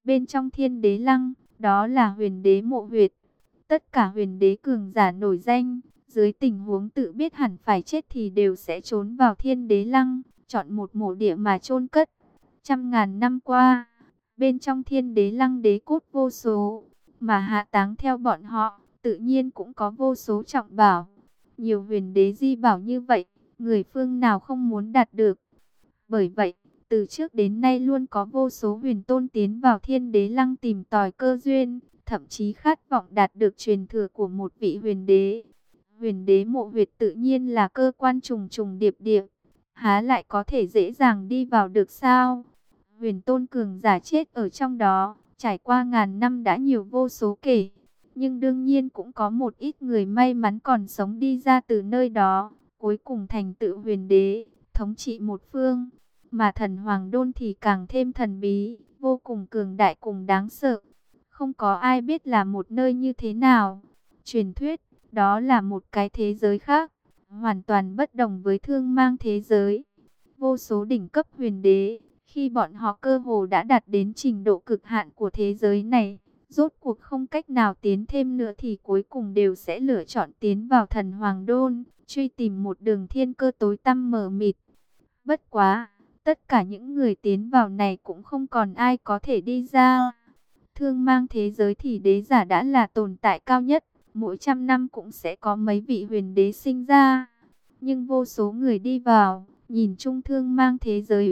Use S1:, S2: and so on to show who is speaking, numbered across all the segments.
S1: Bên trong Thiên Đế Lăng, đó là Huyền Đế mộ huyệt. Tất cả huyền đế cường giả nổi danh, dưới tình huống tự biết hẳn phải chết thì đều sẽ trốn vào Thiên Đế Lăng, chọn một mộ địa mà chôn cất. Trăm ngàn năm qua, bên trong Thiên Đế Lăng đế cốt vô số, mà hạ táng theo bọn họ, tự nhiên cũng có vô số trọng bảo. Nhiều huyền đế di bảo như vậy, người phương nào không muốn đạt được. Bởi vậy, từ trước đến nay luôn có vô số huyền tôn tiến vào Thiên Đế Lăng tìm tòi cơ duyên, thậm chí khát vọng đạt được truyền thừa của một vị huyền đế. Huyền đế mộ huyệt tự nhiên là cơ quan trùng trùng điệp điệp, há lại có thể dễ dàng đi vào được sao? Huyền tôn cường giả chết ở trong đó, trải qua ngàn năm đã nhiều vô số kể. Nhưng đương nhiên cũng có một ít người may mắn còn sống đi ra từ nơi đó, cuối cùng thành tựu huyền đế, thống trị một phương. Mà thần Hoàng Đôn thì càng thêm thần bí, vô cùng cường đại cùng đáng sợ. Không có ai biết là một nơi như thế nào. Truyền thuyết, đó là một cái thế giới khác, hoàn toàn bất đồng với Thương Mang thế giới. Vô số đỉnh cấp huyền đế, khi bọn họ cơ hồ đã đạt đến trình độ cực hạn của thế giới này, rốt cuộc không cách nào tiến thêm nữa thì cuối cùng đều sẽ lựa chọn tiến vào thần Hoàng Đôn, truy tìm một đường thiên cơ tối tăm mờ mịt. Bất quá, tất cả những người tiến vào này cũng không còn ai có thể đi ra. Thương Mang thế giới thì đế giả đã là tồn tại cao nhất, mỗi trăm năm cũng sẽ có mấy vị huyền đế sinh ra. Nhưng vô số người đi vào, nhìn chung Thương Mang thế giới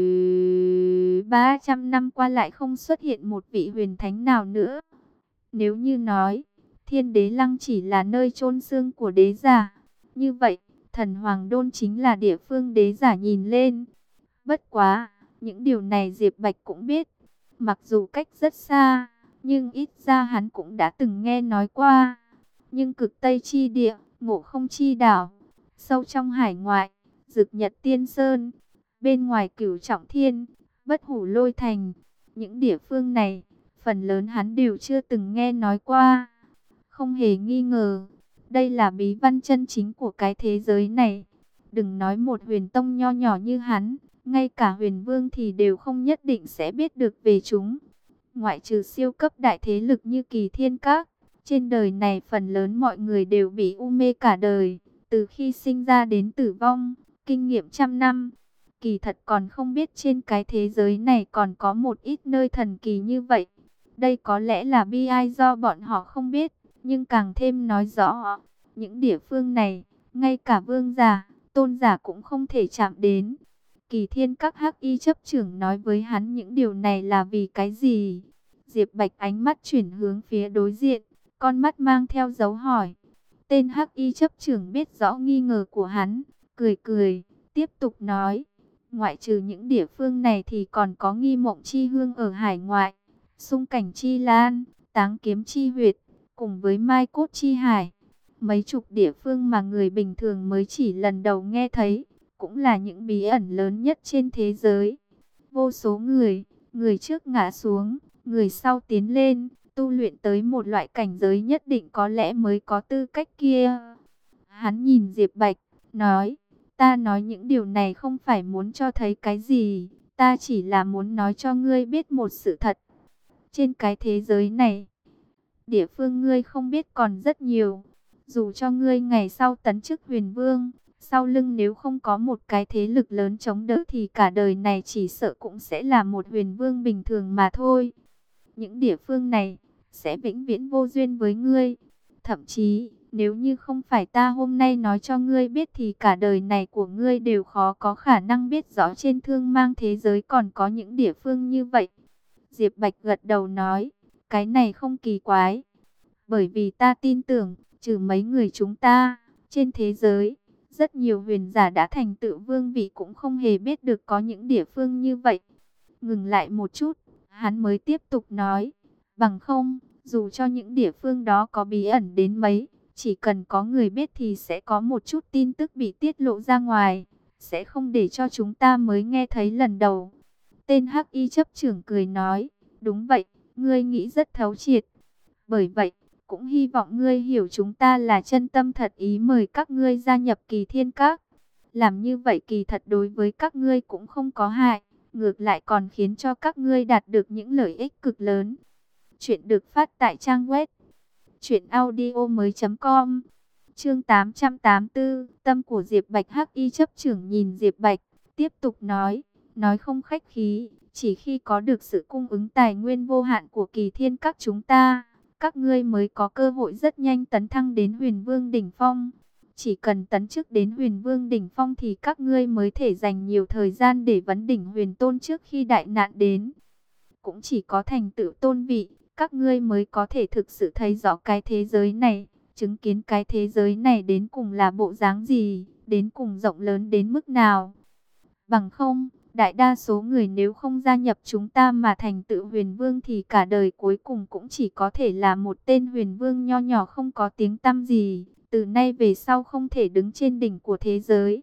S1: 300 năm qua lại không xuất hiện một vị huyền thánh nào nữa. Nếu như nói, Thiên Đế Lăng chỉ là nơi chôn xương của đế giả, như vậy, thần Hoàng Đôn chính là địa phương đế giả nhìn lên. Bất quá, những điều này Diệp Bạch cũng biết, mặc dù cách rất xa, nhưng ít ra hắn cũng đã từng nghe nói qua. Nhưng cực Tây chi địa, Ngộ Không chi đảo, sâu trong hải ngoại, Dực Nhật Tiên Sơn, bên ngoài Cửu Trọng Thiên, Bất Hủ Lôi Thành, những địa phương này, phần lớn hắn đều chưa từng nghe nói qua. Không hề nghi ngờ, đây là bí văn chân chính của cái thế giới này. Đừng nói một huyền tông nho nhỏ như hắn, ngay cả huyền vương thì đều không nhất định sẽ biết được về chúng. Ngoại trừ siêu cấp đại thế lực như Kỳ Thiên Các, trên đời này phần lớn mọi người đều bị u mê cả đời, từ khi sinh ra đến tử vong, kinh nghiệm trăm năm. Kỳ thật còn không biết trên cái thế giới này còn có một ít nơi thần kỳ như vậy. Đây có lẽ là bi ai do bọn họ không biết, nhưng càng thêm nói rõ, những địa phương này, ngay cả vương giả, tôn giả cũng không thể chạm đến. Kỳ Thiên Các Hắc Y chấp trưởng nói với hắn những điều này là vì cái gì? Diệp Bạch ánh mắt chuyển hướng phía đối diện, con mắt mang theo dấu hỏi. Tên Hắc Y chấp trưởng biết rõ nghi ngờ của hắn, cười cười, tiếp tục nói. Ngoại trừ những địa phương này thì còn có Nghi Mộng Chi Hương ở hải ngoại, Xung Cảnh Chi Lan, Táng Kiếm Chi Huyệt, cùng với Mai Cốt Chi Hải. Mấy chục địa phương mà người bình thường mới chỉ lần đầu nghe thấy, cũng là những bí ẩn lớn nhất trên thế giới. Vô số người trước ngã xuống, người sau tiến lên, tu luyện tới một loại cảnh giới nhất định có lẽ mới có tư cách kia. Hắn nhìn Diệp Bạch, nói, ta nói những điều này không phải muốn cho thấy cái gì, ta chỉ là muốn nói cho ngươi biết một sự thật. Trên cái thế giới này, địa phương ngươi không biết còn rất nhiều. Dù cho ngươi ngày sau tấn chức huyền vương, sau lưng nếu không có một cái thế lực lớn chống đỡ thì cả đời này chỉ sợ cũng sẽ là một huyền vương bình thường mà thôi. Những địa phương này sẽ vĩnh viễn vô duyên với ngươi. Thậm chí, nếu như không phải ta hôm nay nói cho ngươi biết thì cả đời này của ngươi đều khó có khả năng biết rõ trên Thương Mang thế giới còn có những địa phương như vậy. Diệp Bạch gật đầu nói, cái này không kỳ quái. Bởi vì ta tin tưởng, trừ mấy người chúng ta, trên thế giới, rất nhiều huyền giả đã thành tựu vương vị cũng không hề biết được có những địa phương như vậy. Ngừng lại một chút, hắn mới tiếp tục nói, bằng không, dù cho những địa phương đó có bí ẩn đến mấy, chỉ cần có người biết thì sẽ có một chút tin tức bị tiết lộ ra ngoài, sẽ không để cho chúng ta mới nghe thấy lần đầu. Tên Hắc Y chấp trưởng cười nói, đúng vậy, ngươi nghĩ rất thấu triệt. Bởi vậy, cũng hy vọng ngươi hiểu chúng ta là chân tâm thật ý mời các ngươi gia nhập Kỳ Thiên Các. Làm như vậy kỳ thật đối với các ngươi cũng không có hại, ngược lại còn khiến cho các ngươi đạt được những lợi ích cực lớn. Chuyện được phát tại trang web truyệnaudiomoi.com. Chương 884, tâm của Diệp Bạch. Hắc Y chấp trưởng nhìn Diệp Bạch, tiếp tục nói không khách khí, chỉ khi có được sự cung ứng tài nguyên vô hạn của Kỳ Thiên Các chúng ta, các ngươi mới có cơ hội rất nhanh tấn thăng đến Huyền Vương đỉnh phong. Chỉ cần tấn chức đến Huyền Vương đỉnh phong thì các ngươi mới thể dành nhiều thời gian để vấn đỉnh Huyền Tôn trước khi đại nạn đến. Cũng chỉ có thành tựu tôn vị, các ngươi mới có thể thực sự thấy rõ cái thế giới này, chứng kiến cái thế giới này đến cùng là bộ dáng gì, đến cùng rộng lớn đến mức nào. Bằng không, đại đa số người nếu không gia nhập chúng ta mà thành tựu Huyền Vương thì cả đời cuối cùng cũng chỉ có thể là một tên Huyền Vương nho nhỏ không có tiếng tăm gì, từ nay về sau không thể đứng trên đỉnh của thế giới.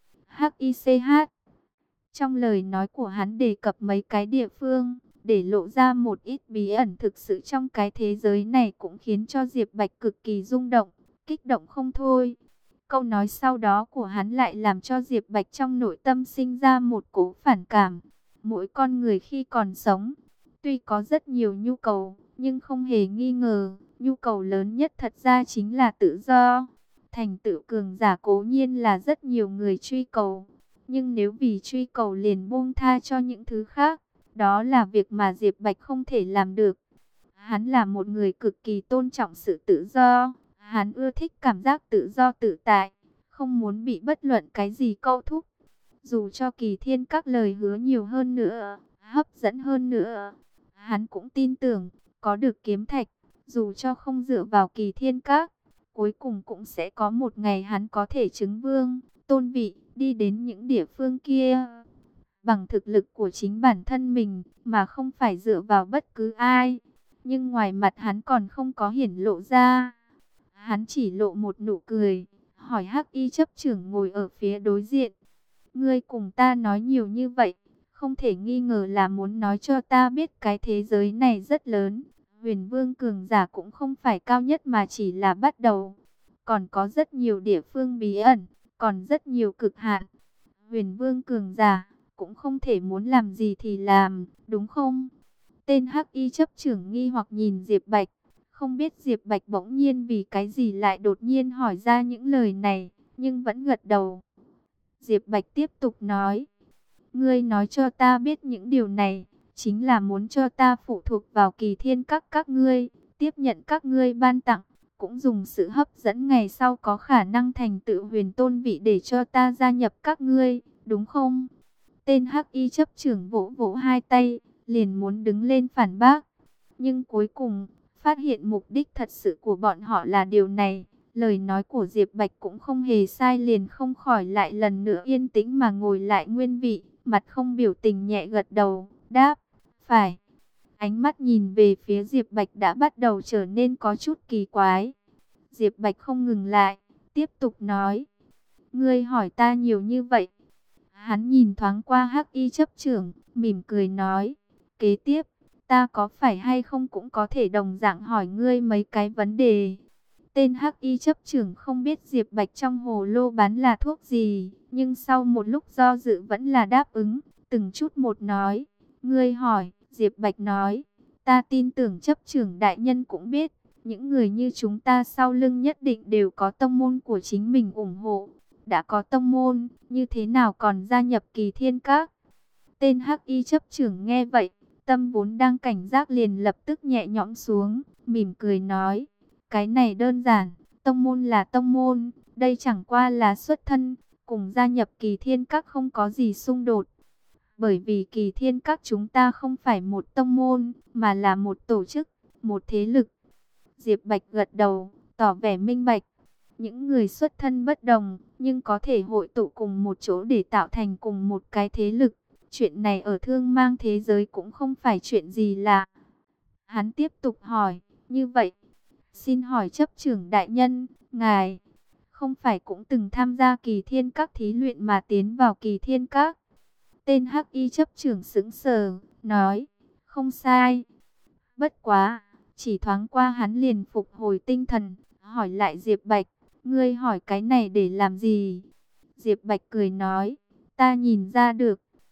S1: HICH. Trong lời nói của hắn đề cập mấy cái địa phương, để lộ ra một ít bí ẩn thực sự trong cái thế giới này, cũng khiến cho Diệp Bạch cực kỳ rung động, kích động không thôi. Câu nói sau đó của hắn lại làm cho Diệp Bạch trong nội tâm sinh ra một cỗ phản cảm. Mỗi con người khi còn sống, tuy có rất nhiều nhu cầu, nhưng không hề nghi ngờ, nhu cầu lớn nhất thật ra chính là tự do. Thành tựu cường giả cố nhiên là rất nhiều người truy cầu, nhưng nếu vì truy cầu liền buông tha cho những thứ khác, đó là việc mà Diệp Bạch không thể làm được. Hắn là một người cực kỳ tôn trọng sự tự do. Hắn ưa thích cảm giác tự do tự tại, không muốn bị bất luận cái gì câu thúc. Dù cho Kỳ Thiên các lời hứa nhiều hơn nữa, hấp dẫn hơn nữa, hắn cũng tin tưởng, có được kiếm thạch, dù cho không dựa vào Kỳ Thiên các, cuối cùng cũng sẽ có một ngày hắn có thể chứng vương, tôn vị, đi đến những địa phương kia. Bằng thực lực của chính bản thân mình, mà không phải dựa vào bất cứ ai. Nhưng ngoài mặt hắn còn không có hiển lộ ra. Hắn chỉ lộ một nụ cười, hỏi Hắc Y chấp trưởng ngồi ở phía đối diện. Ngươi cùng ta nói nhiều như vậy, không thể nghi ngờ là muốn nói cho ta biết cái thế giới này rất lớn. Huyền Vương cường giả cũng không phải cao nhất mà chỉ là bắt đầu. Còn có rất nhiều địa phương bí ẩn, còn rất nhiều cực hạn. Huyền Vương cường giả cũng không thể muốn làm gì thì làm, đúng không? Tên Hắc Y chấp trưởng nghi hoặc nhìn Diệp Bạch. Không biết Diệp Bạch bỗng nhiên vì cái gì lại đột nhiên hỏi ra những lời này, nhưng vẫn gật đầu. Diệp Bạch tiếp tục nói, ngươi nói cho ta biết những điều này, chính là muốn cho ta phụ thuộc vào Kỳ Thiên các ngươi, tiếp nhận các ngươi ban tặng, cũng dùng sự hấp dẫn ngày sau có khả năng thành tựu huyền tôn vị để cho ta gia nhập các ngươi, đúng không? Tên Hắc Y chấp trưởng vỗ vỗ hai tay, liền muốn đứng lên phản bác, nhưng cuối cùng phát hiện mục đích thật sự của bọn họ là điều này. Lời nói của Diệp Bạch cũng không hề sai, liền không khỏi lại lần nữa yên tĩnh mà ngồi lại nguyên vị, mặt không biểu tình nhẹ gật đầu, đáp, phải. Ánh mắt nhìn về phía Diệp Bạch đã bắt đầu trở nên có chút kỳ quái. Diệp Bạch không ngừng lại, tiếp tục nói, ngươi hỏi ta nhiều như vậy. Hắn nhìn thoáng qua Hắc Y chấp trưởng, mỉm cười nói, kế tiếp, ta có phải hay không cũng có thể đồng dạng hỏi ngươi mấy cái vấn đề. Tên Hắc Y chấp trưởng không biết Diệp Bạch trong hồ lô bán là thuốc gì, nhưng sau một lúc do dự vẫn là đáp ứng, từng chút một nói. Ngươi hỏi, Diệp Bạch nói, ta tin tưởng chấp trưởng đại nhân cũng biết, những người như chúng ta sau lưng nhất định đều có tông môn của chính mình ủng hộ. Đã có tông môn, như thế nào còn gia nhập Kỳ Thiên Các? Tên Hắc Y chấp trưởng nghe vậy, tâm vốn đang cảnh giác liền lập tức nhẹ nhõm xuống, mỉm cười nói, cái này đơn giản, tông môn là tông môn, đây chẳng qua là xuất thân, cùng gia nhập Kỳ Thiên Các không có gì xung đột. Bởi vì Kỳ Thiên Các chúng ta không phải một tông môn, mà là một tổ chức, một thế lực. Diệp Bạch gật đầu, tỏ vẻ minh bạch. Những người xuất thân bất đồng, nhưng có thể hội tụ cùng một chỗ để tạo thành cùng một cái thế lực. Chuyện này ở thương mang thế giới cũng không phải chuyện gì lạ. Hắn tiếp tục hỏi, như vậy, xin hỏi chấp trưởng đại nhân, ngài không phải cũng từng tham gia Kỳ Thiên Các thí luyện mà tiến vào Kỳ Thiên Các? Tên Hắc Y chấp trưởng sững sờ, nói, không sai. Bất quá, chỉ thoáng qua hắn liền phục hồi tinh thần, hỏi lại Diệp Bạch, ngươi hỏi cái này để làm gì? Diệp Bạch cười nói, ta nhìn ra được.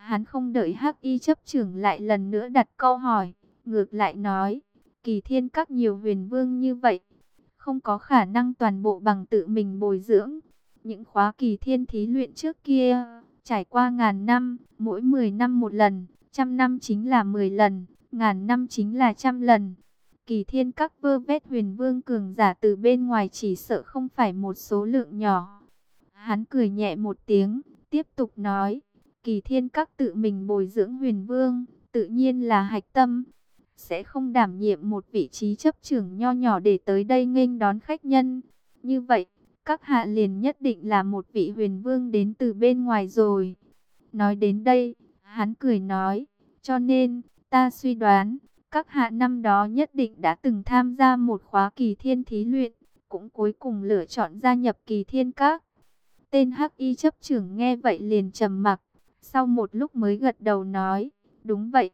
S1: Hắn không đợi Hắc Y chấp trưởng lại lần nữa đặt câu hỏi, ngược lại nói, Kỳ Thiên Các nhiều huyền vương như vậy, không có khả năng toàn bộ bằng tự mình bồi dưỡng. Những khóa Kỳ Thiên thí luyện trước kia, trải qua ngàn năm, mỗi 10 năm một lần, trăm năm chính là 10 lần, ngàn năm chính là trăm lần. Kỳ Thiên Các vơ vét huyền vương cường giả từ bên ngoài chỉ sợ không phải một số lượng nhỏ. Hắn cười nhẹ một tiếng, tiếp tục nói, Kỳ Thiên Các tự mình bồi dưỡng huyền vương, tự nhiên là hạch tâm, sẽ không đảm nhiệm một vị trí chấp trưởng nho nhỏ để tới đây nghênh đón khách nhân. Như vậy, các hạ liền nhất định là một vị huyền vương đến từ bên ngoài rồi. Nói đến đây, hắn cười nói, cho nên, ta suy đoán, các hạ năm đó nhất định đã từng tham gia một khóa Kỳ Thiên thí luyện, cũng cuối cùng lựa chọn gia nhập Kỳ Thiên Các. Tên Hắc Y chấp trưởng nghe vậy liền trầm mặc, sau một lúc mới gật đầu nói, đúng vậy,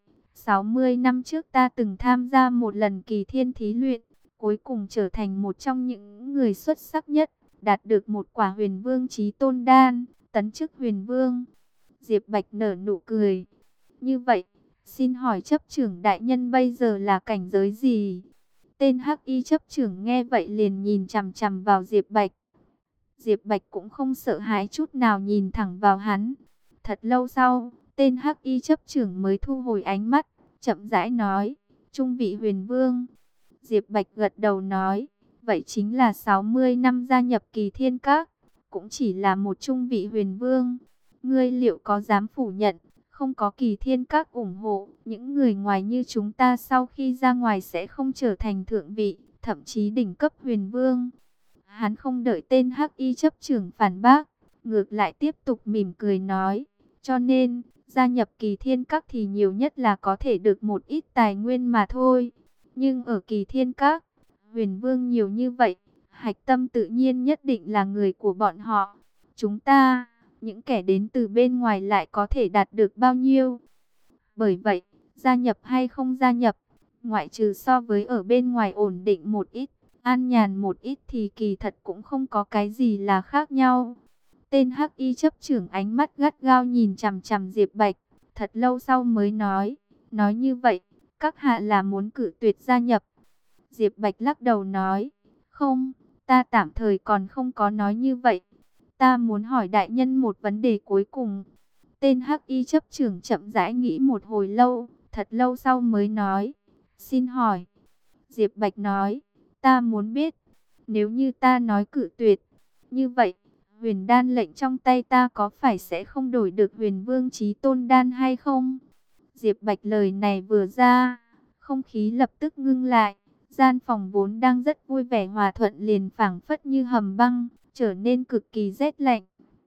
S1: 60 năm trước ta từng tham gia một lần Kỳ Thiên thí luyện, cuối cùng trở thành một trong những người xuất sắc nhất, đạt được một quả huyền vương chí tôn đan, tấn chức huyền vương. Diệp Bạch nở nụ cười. Như vậy, xin hỏi chấp trưởng đại nhân bây giờ là cảnh giới gì? Tên Hắc Y chấp trưởng nghe vậy liền nhìn chằm chằm vào Diệp Bạch. Diệp Bạch cũng không sợ hãi chút nào, nhìn thẳng vào hắn. Thật lâu sau, tên Hắc Y chấp trưởng mới thu hồi ánh mắt, chậm rãi nói, trung vị huyền vương. Diệp Bạch gật đầu nói, vậy chính là 60 năm gia nhập Kỳ Thiên Các, cũng chỉ là một trung vị huyền vương. Ngươi liệu có dám phủ nhận, không có Kỳ Thiên Các ủng hộ, những người ngoài như chúng ta sau khi ra ngoài sẽ không trở thành thượng vị, thậm chí đỉnh cấp huyền vương? Hắn không đợi tên Hắc Y chấp trưởng phản bác, ngược lại tiếp tục mỉm cười nói, cho nên, gia nhập Kỳ Thiên Các thì nhiều nhất là có thể được một ít tài nguyên mà thôi. Nhưng ở Kỳ Thiên Các, huyền vương nhiều như vậy, hạch tâm tự nhiên nhất định là người của bọn họ. Chúng ta, những kẻ đến từ bên ngoài lại có thể đạt được bao nhiêu? Bởi vậy, gia nhập hay không gia nhập, ngoại trừ so với ở bên ngoài ổn định một ít, an nhàn một ít thì kỳ thật cũng không có cái gì là khác nhau. Tên Hắc Y chấp trưởng ánh mắt gắt gao nhìn chằm chằm Diệp Bạch, thật lâu sau mới nói như vậy, các hạ là muốn cự tuyệt gia nhập? Diệp Bạch lắc đầu nói, không, ta tạm thời còn không có nói như vậy. Ta muốn hỏi đại nhân một vấn đề cuối cùng. Tên Hắc Y chấp trưởng chậm rãi nghĩ một hồi lâu, thật lâu sau mới nói, xin hỏi. Diệp Bạch nói, ta muốn biết, nếu như ta nói cự tuyệt, như vậy, huyền đan lệnh trong tay ta có phải sẽ không đổi được huyền vương chí tôn đan hay không? Diệp Bạch lời này vừa ra, không khí lập tức ngưng lại, gian phòng vốn đang rất vui vẻ hòa thuận liền phảng phất như hầm băng, trở nên cực kỳ rét lạnh.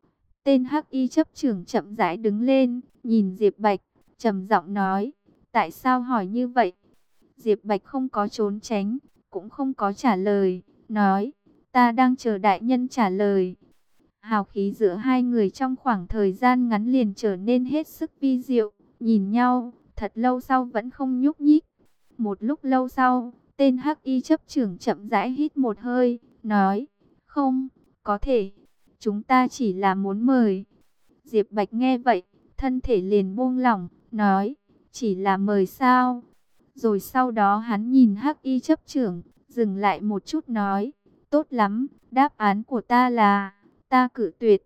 S1: Tên Hắc Y chấp trưởng chậm rãi đứng lên, nhìn Diệp Bạch, trầm giọng nói, tại sao hỏi như vậy? Diệp Bạch không có trốn tránh, cũng không có trả lời, nói, ta đang chờ đại nhân trả lời. Hào khí giữa hai người trong khoảng thời gian ngắn liền trở nên hết sức vi diệu, nhìn nhau, thật lâu sau vẫn không nhúc nhích. Một lúc lâu sau, tên Hắc Y chấp trưởng chậm rãi hít một hơi, nói, không, có thể, chúng ta chỉ là muốn mời. Diệp Bạch nghe vậy, thân thể liền buông lỏng, nói, chỉ là mời sao? Rồi sau đó hắn nhìn Hắc Y chấp trưởng, dừng lại một chút nói, tốt lắm, đáp án của ta là, ta cự tuyệt.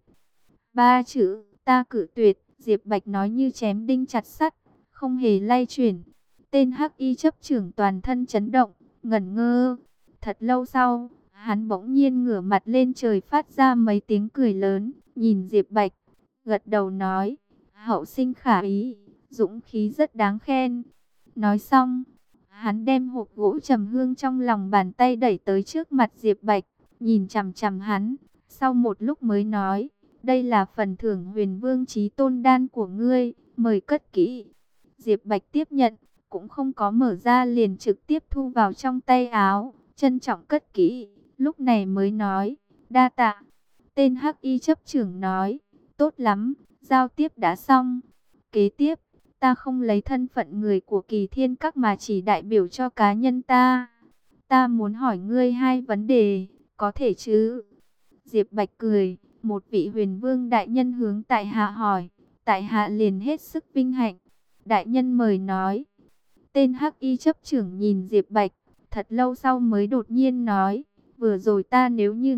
S1: Ba chữ, ta cự tuyệt, Diệp Bạch nói như chém đinh chặt sắt, không hề lay chuyển. Tên Hắc Y chấp trưởng toàn thân chấn động, ngẩn ngơ. Thật lâu sau, hắn bỗng nhiên ngửa mặt lên trời phát ra mấy tiếng cười lớn, nhìn Diệp Bạch, gật đầu nói, hậu sinh khả ý, dũng khí rất đáng khen. Nói xong, hắn đem hộp gỗ trầm hương trong lòng bàn tay đẩy tới trước mặt Diệp Bạch, nhìn chằm chằm hắn, sau một lúc mới nói, đây là phần thưởng huyền vương chí tôn đan của ngươi, mời cất kỹ. Diệp Bạch tiếp nhận, cũng không có mở ra liền trực tiếp thu vào trong tay áo, trân trọng cất kỹ, lúc này mới nói, đa tạ. Tên Hắc Y chấp trưởng nói, tốt lắm, giao tiếp đã xong. Kế tiếp, ta không lấy thân phận người của Kỳ Thiên Các mà chỉ đại biểu cho cá nhân ta. Ta muốn hỏi ngươi hai vấn đề, có thể chứ? Diệp Bạch cười, một vị huyền vương đại nhân hướng tại hạ hỏi, tại hạ liền hết sức vinh hạnh. Đại nhân mời nói. Tên Hắc Y chấp trưởng nhìn Diệp Bạch, thật lâu sau mới đột nhiên nói, vừa rồi ta nếu như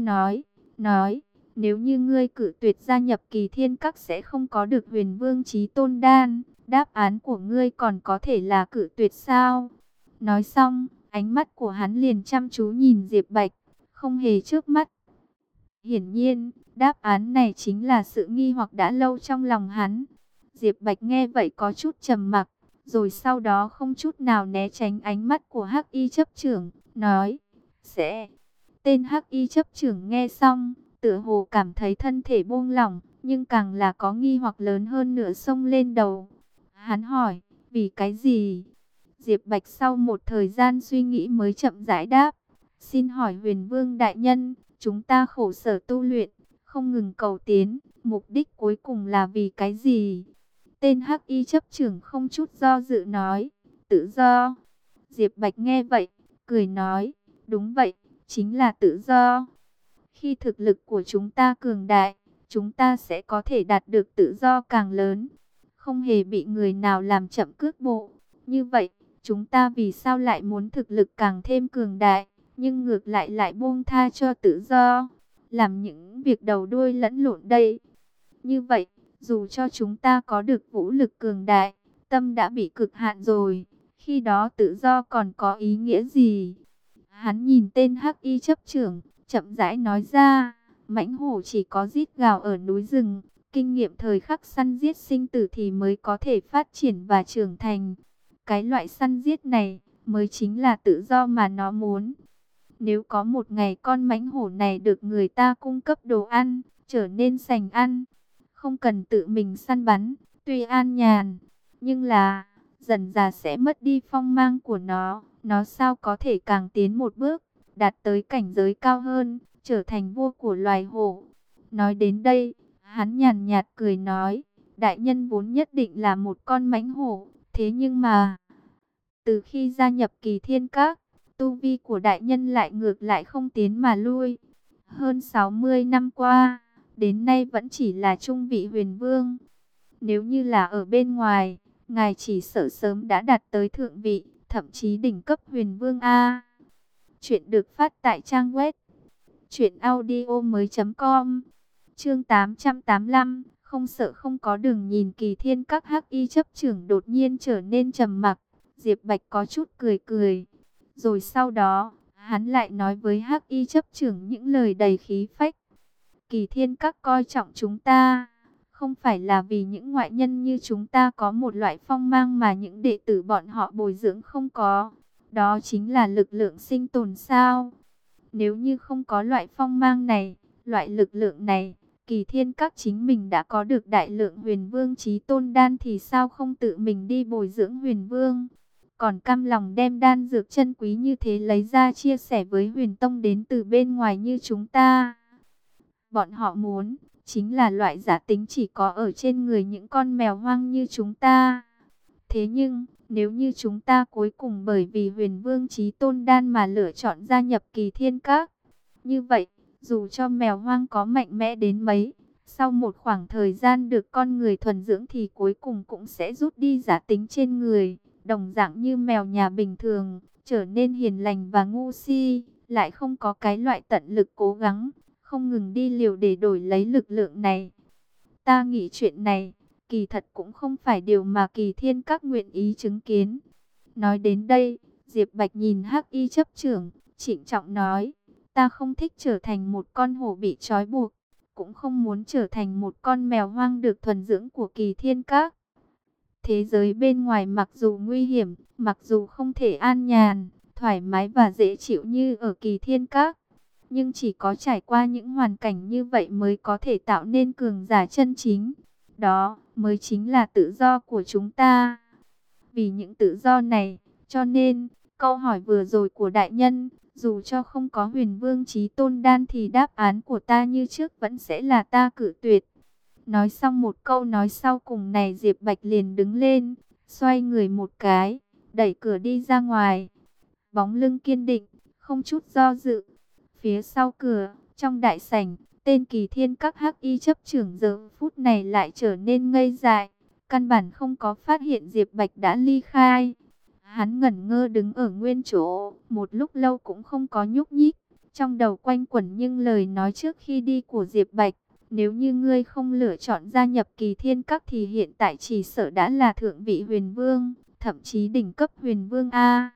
S1: nói, nếu như ngươi cự tuyệt gia nhập Kỳ Thiên Các sẽ không có được Huyền Vương Chí Tôn đan, đáp án của ngươi còn có thể là cự tuyệt sao? Nói xong, ánh mắt của hắn liền chăm chú nhìn Diệp Bạch, không hề chớp mắt. Hiển nhiên, đáp án này chính là sự nghi hoặc đã lâu trong lòng hắn. Diệp Bạch nghe vậy có chút trầm mặc, rồi sau đó không chút nào né tránh ánh mắt của Hắc Y chấp trưởng, nói, sẽ. Tên Hắc Y chấp trưởng nghe xong, tựa hồ cảm thấy thân thể buông lỏng, nhưng càng là có nghi hoặc lớn hơn nữa xông lên đầu. Hắn hỏi, vì cái gì? Diệp Bạch sau một thời gian suy nghĩ mới chậm rãi đáp, xin hỏi Huyền Vương đại nhân, chúng ta khổ sở tu luyện, không ngừng cầu tiến, mục đích cuối cùng là vì cái gì? Tên Hắc Y chấp trưởng không chút do dự nói, tự do. Diệp Bạch nghe vậy, cười nói, đúng vậy, chính là tự do. Khi thực lực của chúng ta cường đại, chúng ta sẽ có thể đạt được tự do càng lớn, không hề bị người nào làm chậm cước bộ. Như vậy, chúng ta vì sao lại muốn thực lực càng thêm cường đại, nhưng ngược lại lại buông tha cho tự do, làm những việc đầu đuôi lẫn lộn đây? Như vậy, dù cho chúng ta có được vũ lực cường đại, tâm đã bị cực hạn rồi, khi đó tự do còn có ý nghĩa gì? Hắn nhìn tên Hắc Y chấp trưởng, chậm rãi nói ra, mãnh hổ chỉ có rít gào ở núi rừng, kinh nghiệm thời khắc săn giết sinh tử thì mới có thể phát triển và trưởng thành. Cái loại săn giết này mới chính là tự do mà nó muốn. Nếu có một ngày con mãnh hổ này được người ta cung cấp đồ ăn, trở nên sành ăn, không cần tự mình săn bắn, tuy an nhàn, nhưng là dần dà sẽ mất đi phong mang của nó sao có thể càng tiến một bước, đạt tới cảnh giới cao hơn, trở thành vua của loài hổ. Nói đến đây, hắn nhàn nhạt cười nói, đại nhân vốn nhất định là một con mãnh hổ, thế nhưng mà từ khi gia nhập Kỳ Thiên Các, tu vi của đại nhân lại ngược lại không tiến mà lui. Hơn 60 năm qua, đến nay vẫn chỉ là trung vị huyền vương. Nếu như là ở bên ngoài, ngài chỉ sợ sớm đã đạt tới thượng vị, thậm chí đỉnh cấp huyền vương A. Chuyện được phát tại trang web truyệnaudiomoi.com. Chương 885, không sợ không có đường. Nhìn Kỳ Thiên Các Hắc Y chấp trưởng đột nhiên trở nên trầm mặc, Diệp Bạch có chút cười cười. Rồi sau đó, hắn lại nói với Hắc Y chấp trưởng những lời đầy khí phách. Kỳ Thiên Các coi trọng chúng ta, không phải là vì những ngoại nhân như chúng ta có một loại phong mang mà những đệ tử bọn họ bồi dưỡng không có. Đó chính là lực lượng sinh tồn sao. Nếu như không có loại phong mang này, loại lực lượng này, Kỳ Thiên Các chính mình đã có được đại lượng Huyền Vương Chí Tôn đan thì sao không tự mình đi bồi dưỡng Huyền Vương? Còn cam lòng đem đan dược chân quý như thế lấy ra chia sẻ với Huyền Tông đến từ bên ngoài như chúng ta. Bọn họ muốn, chính là loại giả tính chỉ có ở trên người những con mèo hoang như chúng ta. Thế nhưng, nếu như chúng ta cuối cùng bởi vì Huyền Vương Chí Tôn đan mà lựa chọn gia nhập Kỳ Thiên Các, như vậy, dù cho mèo hoang có mạnh mẽ đến mấy, sau một khoảng thời gian được con người thuần dưỡng thì cuối cùng cũng sẽ rút đi giả tính trên người, đồng dạng như mèo nhà bình thường, trở nên hiền lành và ngu si, lại không có cái loại tận lực cố gắng, không ngừng đi liều để đổi lấy lực lượng này. Ta nghĩ chuyện này, kỳ thật cũng không phải điều mà Kỳ Thiên Các nguyện ý chứng kiến. Nói đến đây, Diệp Bạch nhìn Hắc Y chấp trưởng, trịnh trọng nói, ta không thích trở thành một con hổ bị trói buộc, cũng không muốn trở thành một con mèo hoang được thuần dưỡng của Kỳ Thiên Các. Thế giới bên ngoài mặc dù nguy hiểm, mặc dù không thể an nhàn, thoải mái và dễ chịu như ở Kỳ Thiên Các, nhưng chỉ có trải qua những hoàn cảnh như vậy mới có thể tạo nên cường giả chân chính. Đó mới chính là tự do của chúng ta. Vì những tự do này, cho nên, câu hỏi vừa rồi của đại nhân, dù cho không có Huyền Vương Chí Tôn đan thì đáp án của ta như trước vẫn sẽ là ta cự tuyệt. Nói xong một câu nói sau cùng này, Diệp Bạch liền đứng lên, xoay người một cái, đẩy cửa đi ra ngoài. Bóng lưng kiên định, không chút do dự. Phía sau cửa, trong đại sảnh, Tên Kỳ Thiên Các hắc y chấp trưởng giờ phút này lại trở nên ngây dại, căn bản không có phát hiện Diệp Bạch đã ly khai. Hắn ngẩn ngơ đứng ở nguyên chỗ, một lúc lâu cũng không có nhúc nhích. Trong đầu quanh quẩn những lời nói trước khi đi của Diệp Bạch. Nếu như ngươi không lựa chọn gia nhập Kỳ Thiên Các thì hiện tại chỉ sợ đã là thượng vị huyền vương, thậm chí đỉnh cấp huyền vương A.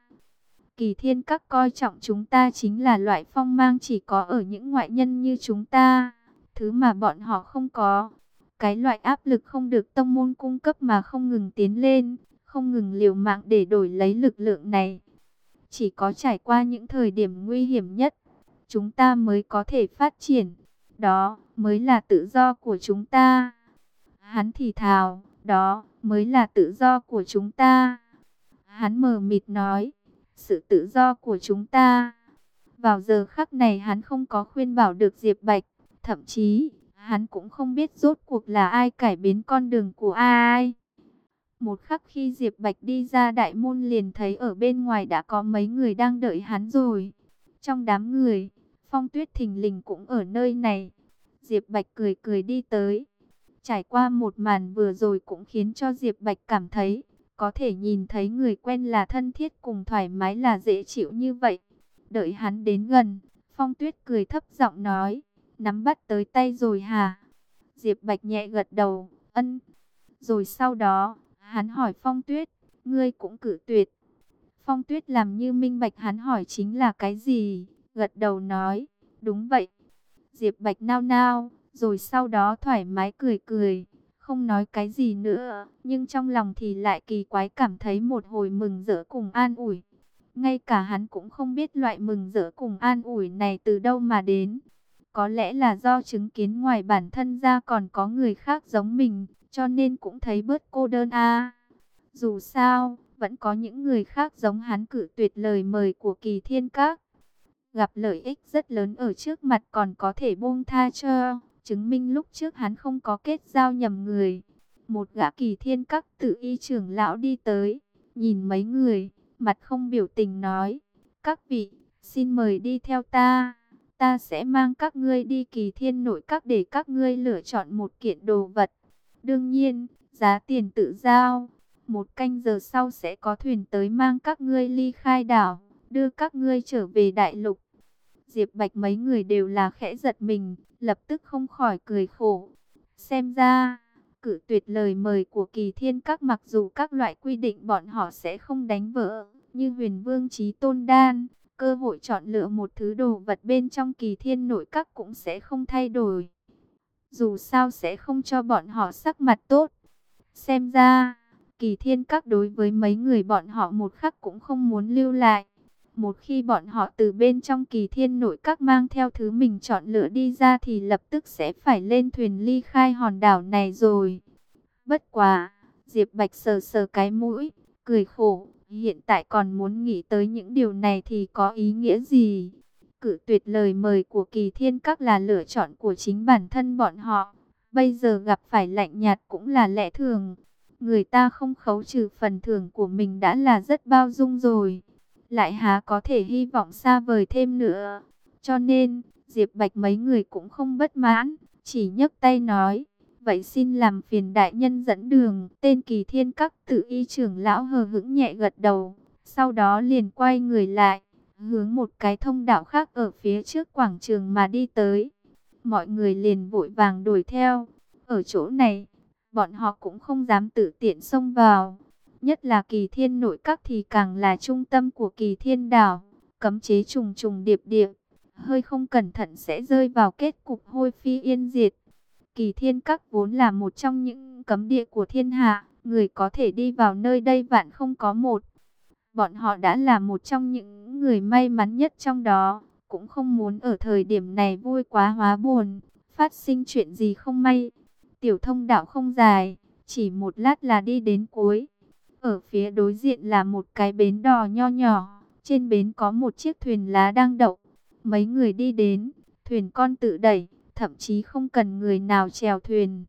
S1: Kỳ Thiên Các coi trọng chúng ta chính là loại phong mang chỉ có ở những ngoại nhân như chúng ta, thứ mà bọn họ không có. Cái loại áp lực không được tông môn cung cấp mà không ngừng tiến lên, không ngừng liều mạng để đổi lấy lực lượng này. Chỉ có trải qua những thời điểm nguy hiểm nhất, chúng ta mới có thể phát triển. Đó mới là tự do của chúng ta. Hắn thì thào, đó mới là tự do của chúng ta. Hắn mờ mịt nói, sự tự do của chúng ta. Vào giờ khắc này hắn không có khuyên bảo được Diệp Bạch, thậm chí hắn cũng không biết rốt cuộc là ai cải biến con đường của ai. Một khắc khi Diệp Bạch đi ra đại môn liền thấy ở bên ngoài đã có mấy người đang đợi hắn rồi. Trong đám người, Phong Tuyết thình lình cũng ở nơi này. Diệp Bạch cười cười đi tới. Trải qua một màn vừa rồi cũng khiến cho Diệp Bạch cảm thấy, có thể nhìn thấy người quen là thân thiết cùng thoải mái là dễ chịu như vậy. Đợi hắn đến gần, Phong Tuyết cười thấp giọng nói, nắm bắt tới tay rồi hả? Diệp Bạch nhẹ gật đầu, ân. Rồi sau đó, hắn hỏi Phong Tuyết, ngươi cũng cự tuyệt. Phong Tuyết làm như minh bạch hắn hỏi chính là cái gì, gật đầu nói, đúng vậy. Diệp Bạch nao nao, rồi sau đó thoải mái cười cười, không nói cái gì nữa, nhưng trong lòng thì lại kỳ quái cảm thấy một hồi mừng rỡ cùng an ủi. Ngay cả hắn cũng không biết loại mừng rỡ cùng an ủi này từ đâu mà đến. Có lẽ là do chứng kiến ngoài bản thân ra còn có người khác giống mình, cho nên cũng thấy bớt cô đơn a. Dù sao, vẫn có những người khác giống hắn cự tuyệt lời mời của Kỳ Thiên Các. Gặp lợi ích rất lớn ở trước mặt còn có thể buông tha cho, chứng minh lúc trước hắn không có kết giao nhầm người. Một gã Kỳ Thiên Các tự y trưởng lão đi tới, nhìn mấy người, mặt không biểu tình nói, các vị, xin mời đi theo ta. Ta sẽ mang các ngươi đi Kỳ Thiên Nội Các để các ngươi lựa chọn một kiện đồ vật. Đương nhiên, giá tiền tự giao. 1 canh giờ sau sẽ có thuyền tới mang các ngươi ly khai đảo, đưa các ngươi trở về đại lục. Diệp Bạch mấy người đều là khẽ giật mình, lập tức không khỏi cười khổ. Xem ra, cự tuyệt lời mời của Kỳ Thiên Các mặc dù các loại quy định bọn họ sẽ không đánh vỡ, như Huyền Vương Chí Tôn Đan, cơ hội chọn lựa một thứ đồ vật bên trong Kỳ Thiên Nội Các cũng sẽ không thay đổi. Dù sao sẽ không cho bọn họ sắc mặt tốt. Xem ra, Kỳ Thiên Các đối với mấy người bọn họ một khắc cũng không muốn lưu lại. Một khi bọn họ từ bên trong Kỳ Thiên Nội Các mang theo thứ mình chọn lựa đi ra thì lập tức sẽ phải lên thuyền ly khai hòn đảo này rồi. Bất quá, Diệp Bạch sờ sờ cái mũi, cười khổ, hiện tại còn muốn nghĩ tới những điều này thì có ý nghĩa gì? Cự tuyệt lời mời của Kỳ Thiên Các là lựa chọn của chính bản thân bọn họ. Bây giờ gặp phải lạnh nhạt cũng là lẽ thường. Người ta không khấu trừ phần thưởng của mình đã là rất bao dung rồi. Lại há có thể hy vọng xa vời thêm nữa. Cho nên, Diệp Bạch mấy người cũng không bất mãn, chỉ nhấc tay nói, vậy xin làm phiền đại nhân dẫn đường. Tên Kỳ Thiên Các tự y trưởng lão hờ hững nhẹ gật đầu, sau đó liền quay người lại, hướng một cái thông đạo khác ở phía trước quảng trường mà đi tới. Mọi người liền vội vàng đuổi theo. Ở chỗ này, bọn họ cũng không dám tự tiện xông vào. Nhất là Kỳ Thiên Nội Các thì càng là trung tâm của Kỳ Thiên Đảo, cấm chế trùng trùng điệp điệp, hơi không cẩn thận sẽ rơi vào kết cục hôi phi yên diệt. Kỳ Thiên Các vốn là một trong những cấm địa của thiên hạ, người có thể đi vào nơi đây vạn không có một. Bọn họ đã là một trong những người may mắn nhất trong đó, cũng không muốn ở thời điểm này vui quá hóa buồn, phát sinh chuyện gì không may. Tiểu thông đạo không dài, chỉ một lát là đi đến cuối. Ở phía đối diện là một cái bến đò nho nhỏ, trên bến có một chiếc thuyền lá đang đậu. Mấy người đi đến, thuyền con tự đẩy, thậm chí không cần người nào chèo thuyền.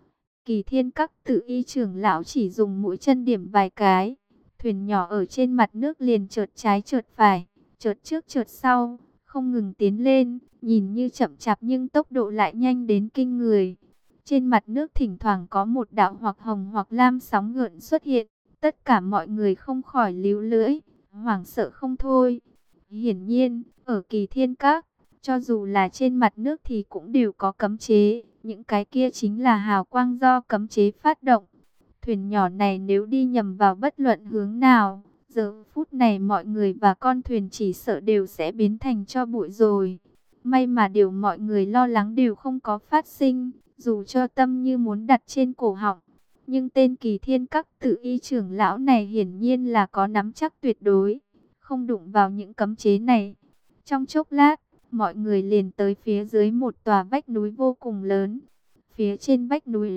S1: Kỳ Thiên Các tự y trưởng lão chỉ dùng mũi chân điểm vài cái, thuyền nhỏ ở trên mặt nước liền chợt trái chợt phải, chợt trước chợt sau, không ngừng tiến lên, nhìn như chậm chạp nhưng tốc độ lại nhanh đến kinh người. Trên mặt nước thỉnh thoảng có một đạo hoặc hồng hoặc lam sóng gợn xuất hiện. Tất cả mọi người không khỏi líu lưỡi, hoảng sợ không thôi. Hiển nhiên, ở Kỳ Thiên Các, cho dù là trên mặt nước thì cũng đều có cấm chế. Những cái kia chính là hào quang do cấm chế phát động. Thuyền nhỏ này nếu đi nhầm vào bất luận hướng nào, giờ phút này mọi người và con thuyền chỉ sợ đều sẽ biến thành tro bụi rồi. May mà điều mọi người lo lắng đều không có phát sinh, dù cho tâm như muốn đặt trên cổ họng. Nhưng tên Kỳ Thiên Các tự y trưởng lão này hiển nhiên là có nắm chắc tuyệt đối, không đụng vào những cấm chế này. Trong chốc lát, mọi người liền tới phía dưới một tòa vách núi vô cùng lớn. Phía trên vách núi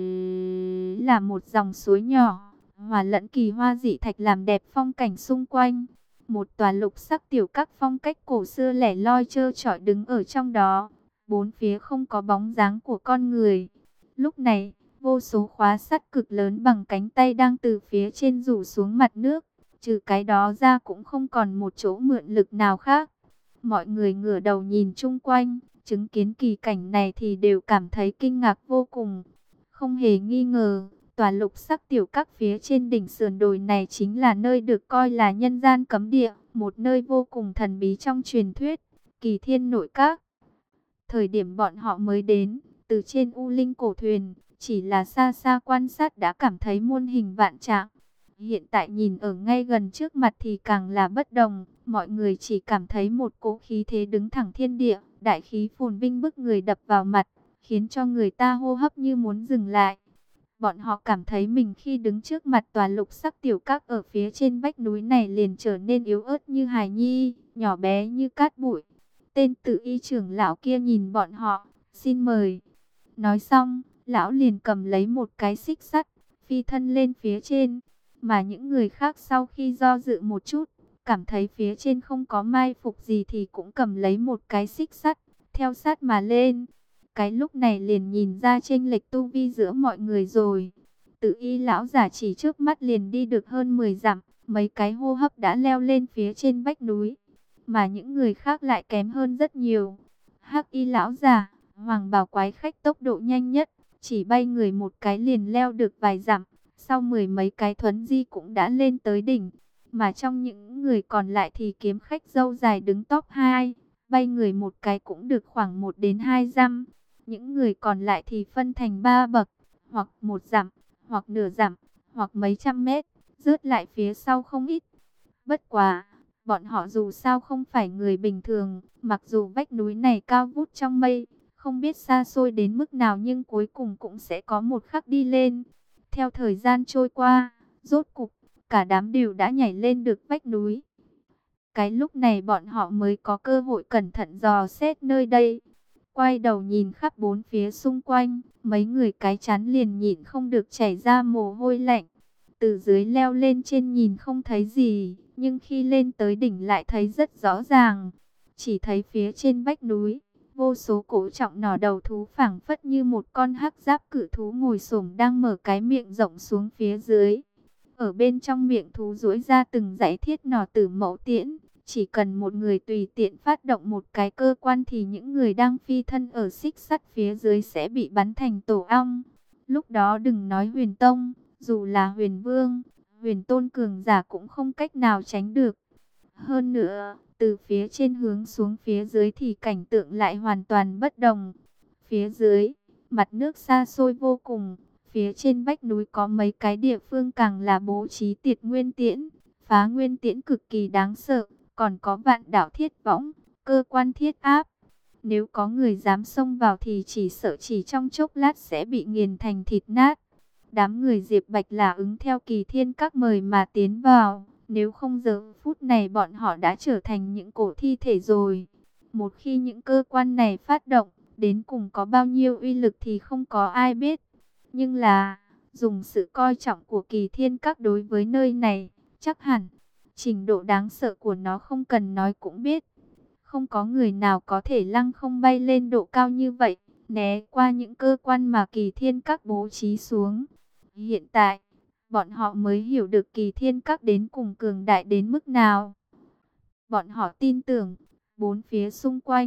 S1: là một dòng suối nhỏ, hòa lẫn kỳ hoa dị thạch làm đẹp phong cảnh xung quanh. Một tòa lục sắc tiểu các phong cách cổ xưa lẻ loi trơ trọi đứng ở trong đó. Bốn phía không có bóng dáng của con người. Lúc này, vô số khóa sắt cực lớn bằng cánh tay đang từ phía trên rủ xuống mặt nước. Trừ cái đó ra cũng không còn một chỗ mượn lực nào khác. Mọi người ngửa đầu nhìn chung quanh, chứng kiến kỳ cảnh này thì đều cảm thấy kinh ngạc vô cùng. Không hề nghi ngờ, tòa lục sắc tiểu các phía trên đỉnh sườn đồi này chính là nơi được coi là nhân gian cấm địa, một nơi vô cùng thần bí trong truyền thuyết, Kỳ Thiên Nội Các. Thời điểm bọn họ mới đến, từ trên U Linh cổ thuyền, chỉ là xa xa quan sát đã cảm thấy muôn hình vạn trạng. Hiện tại nhìn ở ngay gần trước mặt thì càng là bất đồng, mọi người chỉ cảm thấy một cỗ khí thế đứng thẳng thiên địa, đại khí phồn vinh bức người đập vào mặt, khiến cho người ta hô hấp như muốn dừng lại. Bọn họ cảm thấy mình khi đứng trước mặt tòa lục sắc tiểu các ở phía trên vách núi này liền trở nên yếu ớt như hài nhi, nhỏ bé như cát bụi. Tên tự y trưởng lão kia nhìn bọn họ, xin mời. Nói xong, lão liền cầm lấy một cái xích sắt, phi thân lên phía trên. Mà những người khác sau khi do dự một chút, cảm thấy phía trên không có mai phục gì thì cũng cầm lấy một cái xích sắt, theo sát mà lên. Cái lúc này liền nhìn ra chênh lệch tu vi giữa mọi người rồi. Tự y lão giả chỉ trước mắt liền đi được hơn 10 dặm, mấy cái hô hấp đã leo lên phía trên vách núi. Mà những người khác lại kém hơn rất nhiều. Hắc y lão giả, hoàng bào quái khách tốc độ nhanh nhất, chỉ bay người một cái liền leo được vài dặm. Sau mười mấy cái thuấn di cũng đã lên tới đỉnh. Mà trong những người còn lại thì kiếm khách râu dài đứng top 2. Bay người một cái cũng được khoảng 1 đến 2 dặm. Những người còn lại thì phân thành 3 bậc. Hoặc 1 dặm, hoặc nửa dặm, hoặc mấy trăm mét. Rớt lại phía sau không ít. Bất quá, bọn họ dù sao không phải người bình thường. Mặc dù vách núi này cao vút trong mây, không biết xa xôi đến mức nào nhưng cuối cùng cũng sẽ có một khắc đi lên. Theo thời gian trôi qua, rốt cục, cả đám đều đã nhảy lên được vách núi. Cái lúc này bọn họ mới có cơ hội cẩn thận dò xét nơi đây. Quay đầu nhìn khắp bốn phía xung quanh, mấy người cái chán liền nhịn không được chảy ra mồ hôi lạnh. Từ dưới leo lên trên nhìn không thấy gì, nhưng khi lên tới đỉnh lại thấy rất rõ ràng. Chỉ thấy phía trên vách núi, vô số cổ trọng nỏ đầu thú phảng phất như một con hắc giáp cự thú ngồi xổm đang mở cái miệng rộng xuống phía dưới. Ở bên trong miệng thú duỗi ra từng dãy thiết nỏ tử mẫu tiễn. Chỉ cần một người tùy tiện phát động một cái cơ quan thì những người đang phi thân ở xích sắt phía dưới sẽ bị bắn thành tổ ong. Lúc đó đừng nói Huyền Tông, dù là Huyền Vương, Huyền Tôn cường giả cũng không cách nào tránh được. Hơn nữa, từ phía trên hướng xuống phía dưới thì cảnh tượng lại hoàn toàn bất đồng. Phía dưới, mặt nước xa xôi vô cùng. Phía trên vách núi có mấy cái địa phương càng là bố trí tiệt nguyên tiễn. Phá nguyên tiễn cực kỳ đáng sợ. Còn có vạn đảo thiết võng, cơ quan thiết áp. Nếu có người dám xông vào thì chỉ sợ chỉ trong chốc lát sẽ bị nghiền thành thịt nát. Đám người Diệp Bạch là ứng theo Kỳ Thiên Các mời mà tiến vào. Nếu không giờ phút này bọn họ đã trở thành những cổ thi thể rồi. Một khi những cơ quan này phát động, đến cùng có bao nhiêu uy lực thì không có ai biết. Nhưng là, dùng sự coi trọng của Kỳ Thiên Các đối với nơi này, chắc hẳn, trình độ đáng sợ của nó không cần nói cũng biết. Không có người nào có thể lăng không bay lên độ cao như vậy, né qua những cơ quan mà Kỳ Thiên Các bố trí xuống. Hiện tại, bọn họ mới hiểu được Kỳ Thiên Các đến cùng cường đại đến mức nào. Bọn họ tin tưởng, bốn phía xung quanh,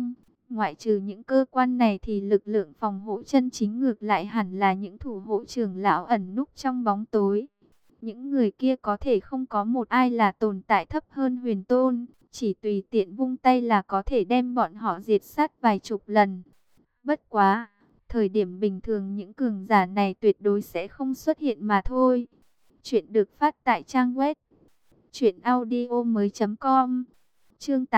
S1: Ngoại trừ những cơ quan này thì lực lượng phòng hộ chân chính ngược lại hẳn là những thủ hộ trưởng lão ẩn núp trong bóng tối. Những người kia có thể không có một ai là tồn tại thấp hơn Huyền Tôn, chỉ tùy tiện vung tay là có thể đem bọn họ diệt sát vài chục lần. Bất quá, thời điểm bình thường những cường giả này tuyệt đối sẽ không xuất hiện mà thôi. Chuyện được phát tại trang web truyệnaudiomoi.com. Chương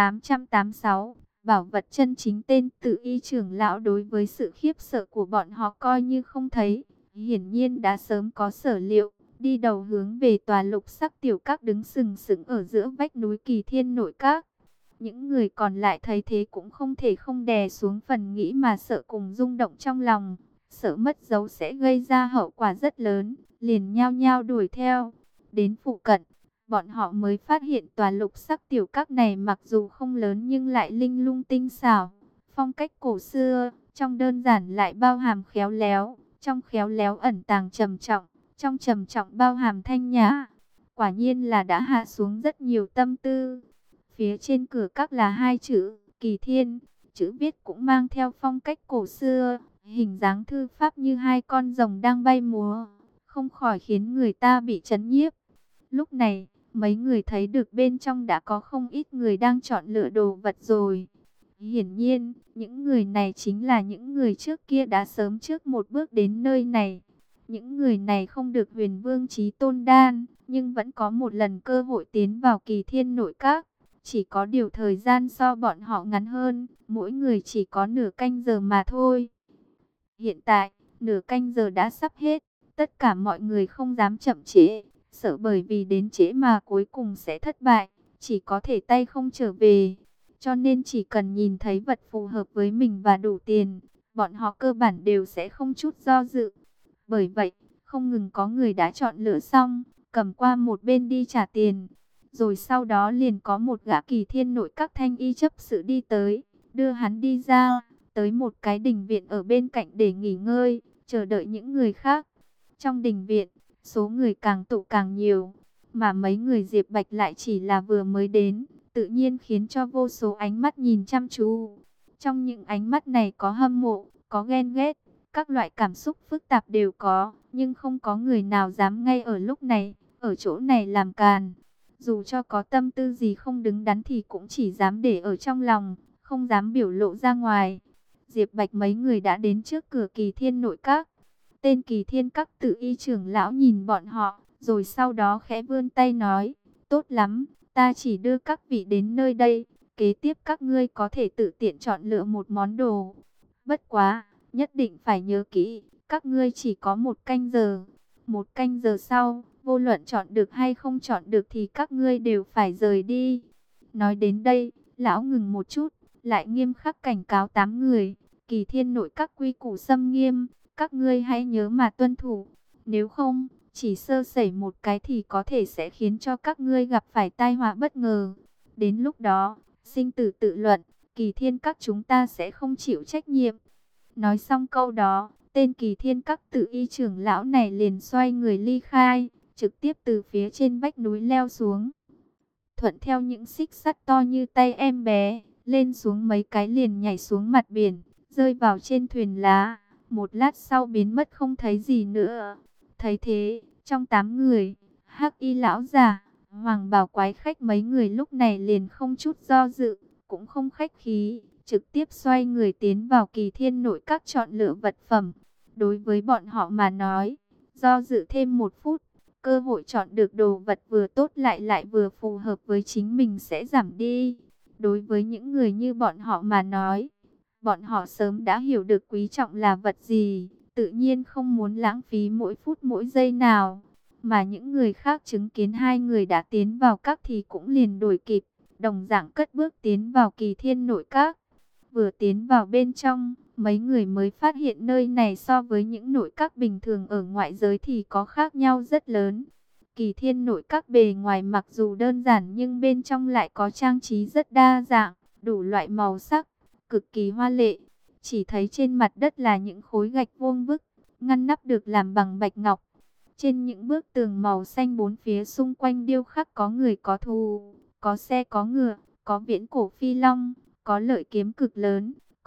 S1: 886, bảo vật chân chính. Tên Tự Y trưởng lão đối với sự khiếp sợ của bọn họ coi như không thấy, hiển nhiên đã sớm có sở liệu, đi đầu hướng về tòa lục sắc tiểu các đứng sừng sững ở giữa vách núi Kỳ Thiên Nội Các. Những người còn lại thấy thế cũng không thể không đè xuống phần nghĩ mà sợ cùng rung động trong lòng, sợ mất dấu sẽ gây ra hậu quả rất lớn, liền nhao nhao đuổi theo. Đến phụ cận, bọn họ mới phát hiện tòa lục sắc tiểu các này mặc dù không lớn nhưng lại linh lung tinh xảo, phong cách cổ xưa, trong đơn giản lại bao hàm khéo léo, trong khéo léo ẩn tàng trầm trọng, trong trầm trọng bao hàm thanh nhã. Quả nhiên là đã hạ xuống rất nhiều tâm tư. Phía trên cửa các là hai chữ Kỳ Thiên, chữ viết cũng mang theo phong cách cổ xưa, hình dáng thư pháp như hai con rồng đang bay múa, không khỏi khiến người ta bị chấn nhiếp. Lúc này, mấy người thấy được bên trong đã có không ít người đang chọn lựa đồ vật rồi. Hiển nhiên, những người này chính là những người trước kia đã sớm trước một bước đến nơi này. Những người này không được Huyền Vương Chí Tôn đan, nhưng vẫn có một lần cơ hội tiến vào Kỳ Thiên Nội Các. Chỉ có điều thời gian so bọn họ ngắn hơn, mỗi người chỉ có nửa canh giờ mà thôi. Hiện tại, nửa canh giờ đã sắp hết, tất cả mọi người không dám chậm trễ, sợ bởi vì đến trễ mà cuối cùng sẽ thất bại, chỉ có thể tay không trở về. Cho nên chỉ cần nhìn thấy vật phù hợp với mình và đủ tiền, bọn họ cơ bản đều sẽ không chút do dự. Bởi vậy, không ngừng có người đã chọn lựa xong, cầm qua một bên đi trả tiền. Rồi sau đó liền có một gã Kỳ Thiên Nội Các thanh y chấp sự đi tới, đưa hắn đi ra, tới một cái đình viện ở bên cạnh để nghỉ ngơi, chờ đợi những người khác. Trong đình viện, số người càng tụ càng nhiều, mà mấy người Diệp Bạch lại chỉ là vừa mới đến, tự nhiên khiến cho vô số ánh mắt nhìn chăm chú. Trong những ánh mắt này có hâm mộ, có ghen ghét, các loại cảm xúc phức tạp đều có, nhưng không có người nào dám ngay ở lúc này, ở chỗ này làm càn. Dù cho có tâm tư gì không đứng đắn thì cũng chỉ dám để ở trong lòng, không dám biểu lộ ra ngoài. Diệp Bạch mấy người đã đến trước cửa Kỳ Thiên Nội Các. Tên Kỳ Thiên Các Tự Y trưởng lão nhìn bọn họ, rồi sau đó khẽ vươn tay nói, tốt lắm, ta chỉ đưa các vị đến nơi đây, kế tiếp các ngươi có thể tự tiện chọn lựa một món đồ. Bất quá, nhất định phải nhớ kỹ, các ngươi chỉ có một canh giờ. Một canh giờ sau, vô luận chọn được hay không chọn được thì các ngươi đều phải rời đi. Nói đến đây, lão ngừng một chút, lại nghiêm khắc cảnh cáo 8 người. Kỳ Thiên Nội Các quy củ xâm nghiêm, các ngươi hãy nhớ mà tuân thủ. Nếu không, chỉ sơ sẩy một cái thì có thể sẽ khiến cho các ngươi gặp phải tai họa bất ngờ. Đến lúc đó, sinh tử tự luận, Kỳ Thiên Các chúng ta sẽ không chịu trách nhiệm. Nói xong câu đó, tên Kỳ Thiên Các Tự Y trưởng lão này liền xoay người ly khai, trực tiếp từ phía trên vách núi leo xuống. Thuận theo những xích sắt to như tay em bé, lên xuống mấy cái liền nhảy xuống mặt biển, rơi vào trên thuyền lá. Một lát sau biến mất không thấy gì nữa. Thấy thế, trong 8 người, Hắc Y lão già, Hoàng Bào quái khách mấy người lúc này liền không chút do dự, cũng không khách khí, trực tiếp xoay người tiến vào Kỳ Thiên Nội Các chọn lựa vật phẩm. Đối với bọn họ mà nói, do dự thêm 1 phút, cơ hội chọn được đồ vật vừa tốt lại vừa phù hợp với chính mình sẽ giảm đi. Đối với những người như bọn họ mà nói, bọn họ sớm đã hiểu được quý trọng là vật gì, tự nhiên không muốn lãng phí mỗi phút mỗi giây nào. Mà những người khác chứng kiến hai người đã tiến vào các thì cũng liền đuổi kịp, đồng dạng cất bước tiến vào Kỳ Thiên Nội Các. Vừa tiến vào bên trong, mấy người mới phát hiện nơi này so với những nội các bình thường ở ngoại giới thì có khác nhau rất lớn. Kỳ Thiên Nội Các bề ngoài mặc dù đơn giản nhưng bên trong lại có trang trí rất đa dạng, đủ loại màu sắc, cực kỳ hoa lệ. Chỉ thấy trên mặt đất là những khối gạch vuông vức, ngăn nắp được làm bằng bạch ngọc. Trên những bức tường màu xanh bốn phía xung quanh điêu khắc có người có thú, có xe có ngựa, có viễn cổ phi long, có lợi kiếm cực lớn,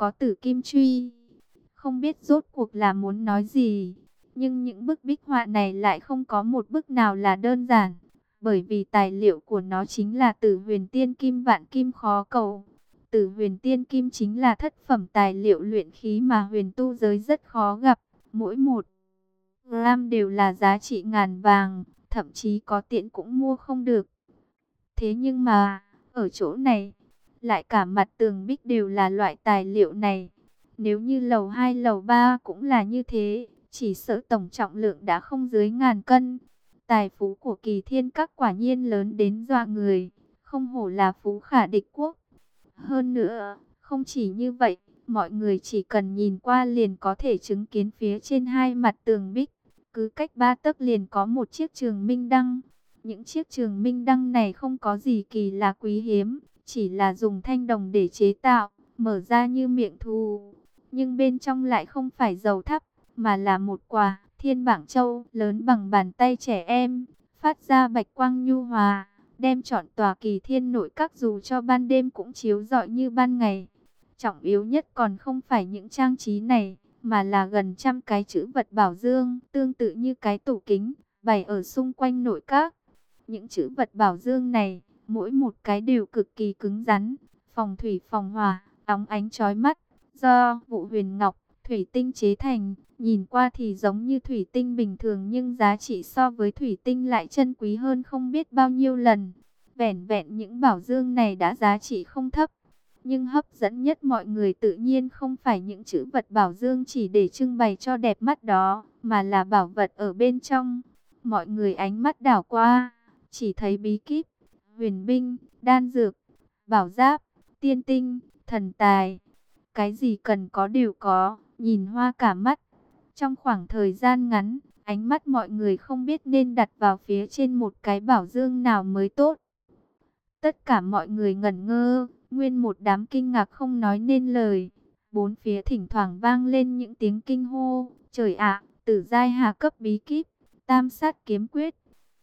S1: có tử kim truy. Không biết rốt cuộc là muốn nói gì, nhưng những bức bích họa này lại không có một bức nào là đơn giản, bởi vì tài liệu của nó chính là Tử Huyền Tiên Kim, vạn kim khó cầu. Tử Huyền Tiên Kim chính là thất phẩm tài liệu luyện khí mà huyền tu giới rất khó gặp, mỗi một gram đều là giá trị ngàn vàng, thậm chí có tiện cũng mua không được. Thế nhưng mà, ở chỗ này, lại cả mặt tường bích đều là loại tài liệu này. Nếu như lầu 2 lầu 3 cũng là như thế, chỉ sợ tổng trọng lượng đã không dưới ngàn cân. Tài phú của Kỳ Thiên Các quả nhiên lớn đến dọa người, không hổ là phú khả địch quốc. Hơn nữa, không chỉ như vậy, mọi người chỉ cần nhìn qua liền có thể chứng kiến phía trên hai mặt tường bích, cứ cách 3 tấc liền có một chiếc trường minh đăng. Những chiếc trường minh đăng này không có gì kỳ lạ quý hiếm, chỉ là dùng thanh đồng để chế tạo, mở ra như miệng thú. Nhưng bên trong lại không phải dầu thắp, mà là một quả thiên bảng châu lớn bằng bàn tay trẻ em, phát ra bạch quang nhu hòa, đem trọn tòa Kỳ Thiên Nội Các dù cho ban đêm cũng chiếu rọi như ban ngày. Trọng yếu nhất còn không phải những trang trí này, mà là gần trăm cái chữ vật bảo dương, tương tự như cái tủ kính, bày ở xung quanh nội các. Những chữ vật bảo dương này, mỗi một cái đều cực kỳ cứng rắn, phòng thủy phòng hỏa, óng ánh chói mắt, do vụ huyền ngọc, thủy tinh chế thành, nhìn qua thì giống như thủy tinh bình thường nhưng giá trị so với thủy tinh lại chân quý hơn không biết bao nhiêu lần. Vẻn vẹn những bảo dương này đã giá trị không thấp, nhưng hấp dẫn nhất mọi người tự nhiên không phải những chữ vật bảo dương chỉ để trưng bày cho đẹp mắt đó, mà là bảo vật ở bên trong. Mọi người ánh mắt đảo qua, chỉ thấy bí kíp, huyền binh, đan dược, bảo giáp, tiên tinh, thần tài. Cái gì cần có đều có, nhìn hoa cả mắt. Trong khoảng thời gian ngắn, ánh mắt mọi người không biết nên đặt vào phía trên một cái bảo dương nào mới tốt. Tất cả mọi người ngẩn ngơ, nguyên một đám kinh ngạc không nói nên lời. Bốn phía thỉnh thoảng vang lên những tiếng kinh hô, trời ạ, tử giai hạ cấp bí kíp, tam sát kiếm quyết.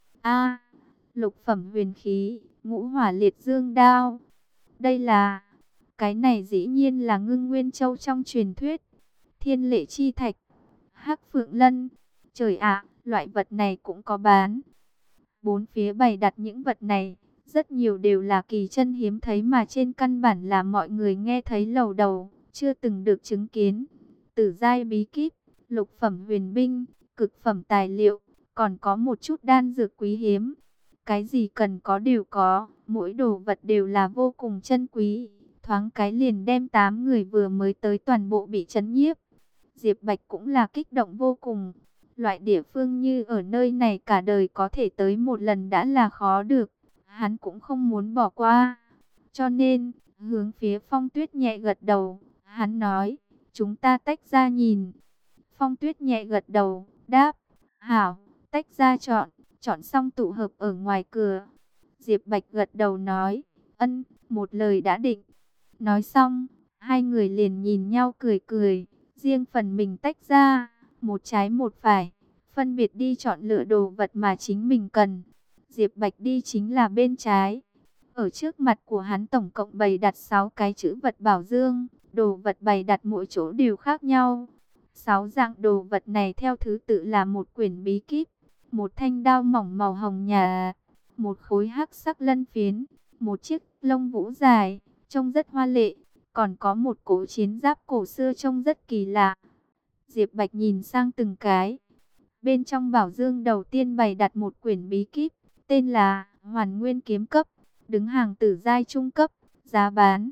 S1: A, lục phẩm huyền khí, ngũ hỏa liệt dương đao. Đây là, cái này dĩ nhiên là Ngưng Nguyên Châu trong truyền thuyết. Thiên Lệ Chi Thạch, Hắc Phượng Lân. Trời ạ, loại vật này cũng có bán. Bốn phía bày đặt những vật này, rất nhiều đều là kỳ chân hiếm thấy mà trên căn bản là mọi người nghe thấy lầu đầu, chưa từng được chứng kiến. Tử giai bí kíp, lục phẩm huyền binh, cực phẩm tài liệu, còn có một chút đan dược quý hiếm. Cái gì cần có đều có, mỗi đồ vật đều là vô cùng chân quý. Thoáng cái liền đem 8 người vừa mới tới toàn bộ bị chấn nhiếp. Diệp Bạch cũng là kích động vô cùng. Loại địa phương như ở nơi này cả đời có thể tới một lần đã là khó được. Hắn cũng không muốn bỏ qua. Cho nên, hướng phía Phong Tuyết nhẹ gật đầu. Hắn nói, chúng ta tách ra nhìn. Phong Tuyết nhẹ gật đầu, đáp, hảo, tách ra chọn. Chọn xong tụ hợp ở ngoài cửa. Diệp Bạch gật đầu nói, ân, một lời đã định. Nói xong, hai người liền nhìn nhau cười cười, riêng phần mình tách ra, một trái một phải, phân biệt đi chọn lựa đồ vật mà chính mình cần. Diệp Bạch đi chính là bên trái. Ở trước mặt của hắn tổng cộng bày đặt 6 cái chữ vật bảo dương, đồ vật bày đặt mỗi chỗ đều khác nhau. 6 dạng đồ vật này theo thứ tự là một quyển bí kíp, một thanh đao mỏng màu hồng nhạt, một khối hắc sắc lân phiến, một chiếc lông vũ dài, trông rất hoa lệ, còn có một cỗ chiến giáp cổ xưa trông rất kỳ lạ. Diệp Bạch nhìn sang từng cái. Bên trong bảo dương đầu tiên bày đặt một quyển bí kíp, tên là Hoàn Nguyên Kiếm Cấp, đứng hàng tử giai trung cấp, giá bán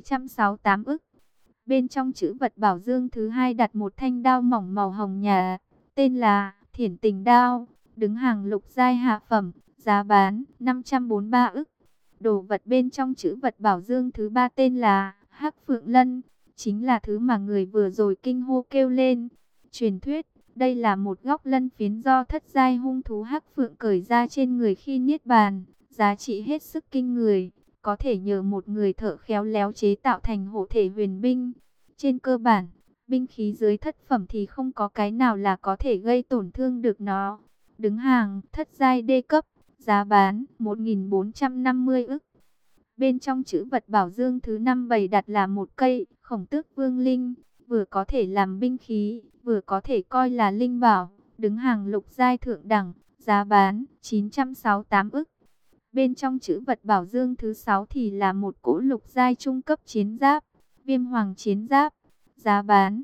S1: 768 ức. Bên trong chữ vật bảo dương thứ hai đặt một thanh đao mỏng màu hồng nhạt, tên là Thiển Tình Đao, đứng hàng lục giai hạ phẩm, giá bán 543 ức. Đồ vật bên trong chữ vật bảo dương thứ ba tên là Hắc Phượng Lân, chính là thứ mà người vừa rồi kinh hô kêu lên. Truyền thuyết, đây là một góc lân phiến do thất giai hung thú Hắc Phượng cởi ra trên người khi niết bàn, giá trị hết sức kinh người, có thể nhờ một người thợ khéo léo chế tạo thành hộ thể huyền binh. Trên cơ bản, binh khí dưới thất phẩm thì không có cái nào là có thể gây tổn thương được nó. Đứng hàng thất giai đê cấp, giá bán 1.450 ức. Bên trong trữ vật bảo dương thứ 5 bày đặt là một cây Khổng Tước Vương Linh, vừa có thể làm binh khí, vừa có thể coi là linh bảo, đứng hàng lục giai thượng đẳng, giá bán 968 ức. Bên trong trữ vật bảo dương thứ 6 thì là một cỗ lục giai trung cấp chiến giáp, Viêm Hoàng chiến giáp, giá bán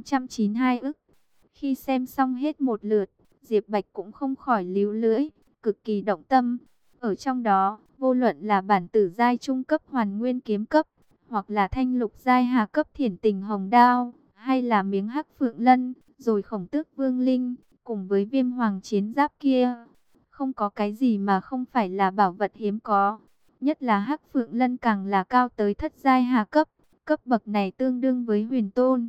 S1: 892 ức. Khi xem xong hết một lượt, Diệp Bạch cũng không khỏi líu lưỡi, cực kỳ động tâm. Ở trong đó, vô luận là bản tử giai trung cấp hoàn nguyên kiếm cấp, hoặc là thanh lục giai hạ cấp thiển tình hồng đao, hay là miếng hắc phượng lân, rồi Khổng Tước Vương Linh, cùng với Viêm Hoàng chiến giáp kia, không có cái gì mà không phải là bảo vật hiếm có. Nhất là hắc phượng lân càng là cao tới thất giai hạ cấp, cấp bậc này tương đương với huyền tôn.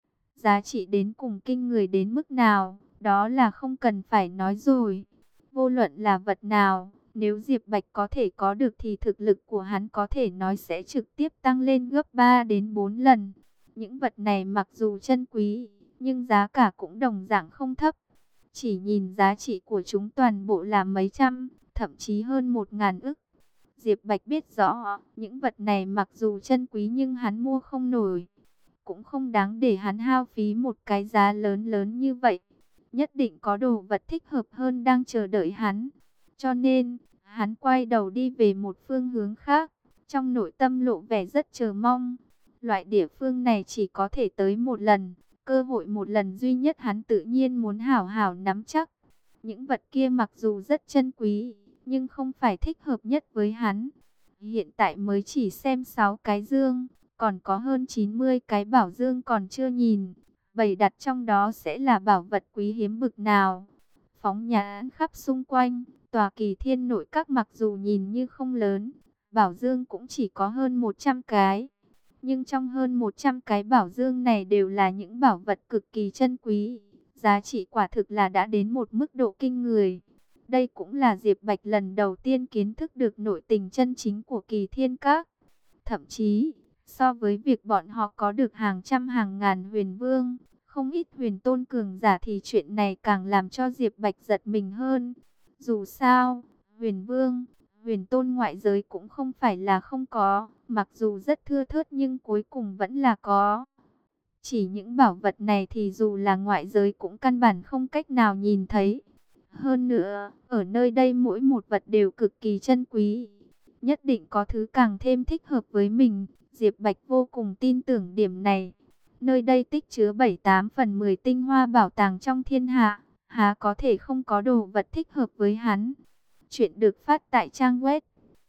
S1: Giá trị đến cùng kinh người đến mức nào, đó là không cần phải nói rồi. Vô luận là vật nào, nếu Diệp Bạch có thể có được thì thực lực của hắn có thể nói sẽ trực tiếp tăng lên gấp 3 đến 4 lần. Những vật này mặc dù chân quý, nhưng giá cả cũng đồng dạng không thấp. Chỉ nhìn giá trị của chúng toàn bộ là mấy trăm, thậm chí hơn 1.000 ức. Diệp Bạch biết rõ, những vật này mặc dù chân quý nhưng hắn mua không nổi. Cũng không đáng để hắn hao phí một cái giá lớn lớn như vậy. Nhất định có đồ vật thích hợp hơn đang chờ đợi hắn. Cho nên, hắn quay đầu đi về một phương hướng khác. Trong nội tâm lộ vẻ rất chờ mong. Loại địa phương này chỉ có thể tới một lần. Cơ hội một lần duy nhất hắn tự nhiên muốn hảo hảo nắm chắc. Những vật kia mặc dù rất chân quý, nhưng không phải thích hợp nhất với hắn. Hiện tại mới chỉ xem 6 cái dương, còn có hơn 90 cái bảo dương còn chưa nhìn. Bày đặt trong đó sẽ là bảo vật quý hiếm bực nào. Phóng nhãn khắp xung quanh, tòa Kỳ Thiên nội các mặc dù nhìn như không lớn, bảo dương cũng chỉ có hơn 100 cái. Nhưng trong hơn 100 cái bảo dương này đều là những bảo vật cực kỳ chân quý. Giá trị quả thực là đã đến một mức độ kinh người. Đây cũng là Diệp Bạch lần đầu tiên kiến thức được nội tình chân chính của Kỳ Thiên Các. Thậm chí, so với việc bọn họ có được hàng trăm hàng ngàn huyền vương, không ít huyền tôn cường giả thì chuyện này càng làm cho Diệp Bạch giật mình hơn. Dù sao, huyền vương, huyền tôn ngoại giới cũng không phải là không có, mặc dù rất thưa thớt nhưng cuối cùng vẫn là có. Chỉ những bảo vật này thì dù là ngoại giới cũng căn bản không cách nào nhìn thấy. Hơn nữa, ở nơi đây mỗi một vật đều cực kỳ chân quý. Nhất định có thứ càng thêm thích hợp với mình. Diệp Bạch vô cùng tin tưởng điểm này. Nơi đây tích chứa 7/8/10 tinh hoa bảo tàng trong thiên hạ. Há có thể không có đồ vật thích hợp với hắn. Chuyện được phát tại trang web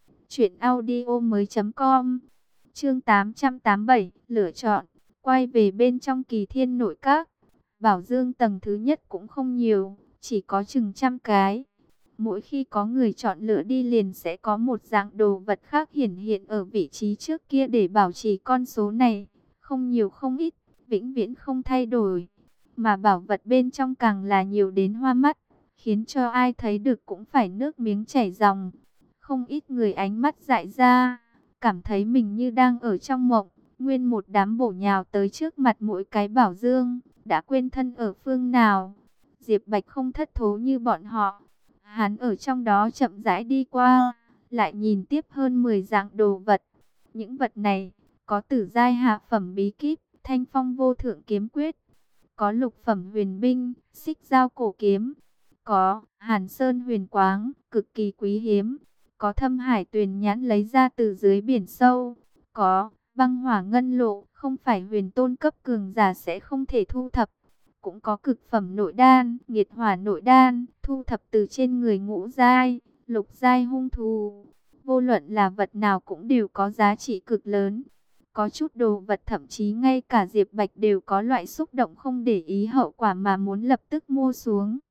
S1: truyệnaudiomoi.com. Chương 887, lựa chọn. Quay về bên trong Kỳ Thiên nội các. Bảo dương tầng thứ nhất cũng không nhiều, chỉ có chừng trăm cái. Mỗi khi có người chọn lựa đi liền sẽ có một dạng đồ vật khác hiển hiện ở vị trí trước kia để bảo trì con số này. Không nhiều không ít, vĩnh viễn không thay đổi. Mà bảo vật bên trong càng là nhiều đến hoa mắt, khiến cho ai thấy được cũng phải nước miếng chảy ròng. Không ít người ánh mắt dại ra, cảm thấy mình như đang ở trong mộng. Nguyên một đám bổ nhào tới trước mặt mỗi cái bảo dương, đã quên thân ở phương nào. Diệp Bạch không thất thố như bọn họ. Hắn ở trong đó chậm rãi đi qua, lại nhìn tiếp hơn 10 dạng đồ vật. Những vật này, có tử giai hạ phẩm bí kíp, Thanh Phong vô thượng kiếm quyết. Có lục phẩm huyền binh, Xích dao cổ kiếm. Có Hàn Sơn huyền quáng, cực kỳ quý hiếm. Có Thâm Hải tuyền nhãn lấy ra từ dưới biển sâu. Có Băng hỏa ngân lộ, không phải huyền tôn cấp cường giả sẽ không thể thu thập. Cũng có cực phẩm nội đan, nghiệt hỏa nội đan, thu thập từ trên người ngũ giai, lục giai hung thú. Vô luận là vật nào cũng đều có giá trị cực lớn. Có chút đồ vật thậm chí ngay cả Diệp Bạch đều có loại xúc động không để ý hậu quả mà muốn lập tức mua xuống.